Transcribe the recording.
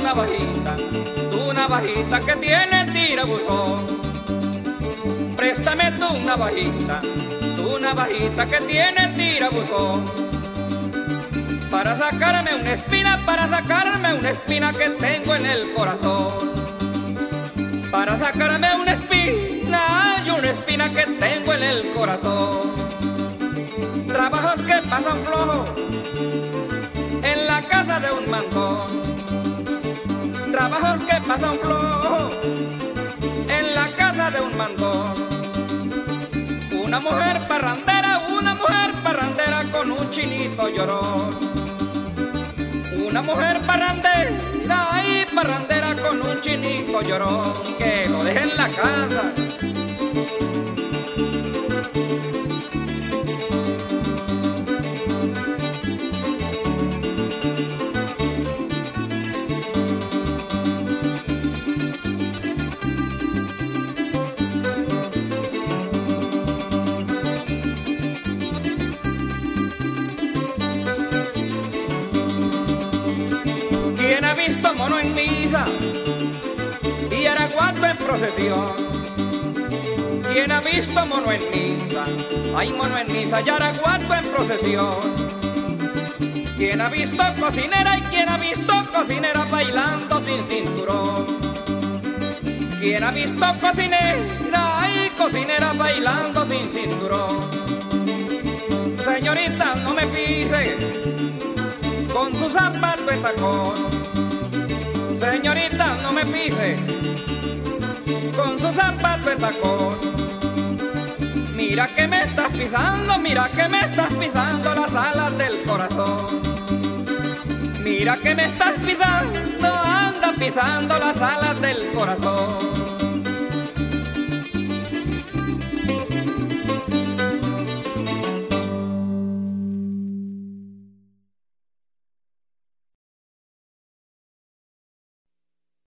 tu navajita que tiene tirabuzón. Préstame tu navajita que tiene tirabuzón. Para sacarme una espina que tengo en el corazón. Para sacarme una espina que tengo en el corazón. Trabajos que pasan flojos en la casa de un mandón. Trabajos que pasan flojos en la casa de un mandón. Una mujer parrandera con un chinito llorón. Una mujer parrandera con un chinito llorón, que lo deje en la casa. ¿Quién ha visto mono en misa y araguato en procesión? ¿Quién ha visto mono en misa? Hay mono en misa y araguato en procesión. ¿Quién ha visto cocinera y quién ha visto cocinera bailando sin cinturón? ¿Quién ha visto cocinera y cocinera bailando sin cinturón? Señorita, no me pise con su zapato de tacón. Señorita, no me pise con su zapato de tacón. Mira que me estás pisando las alas del corazón. Mira que me estás pisando, anda pisando las alas del corazón.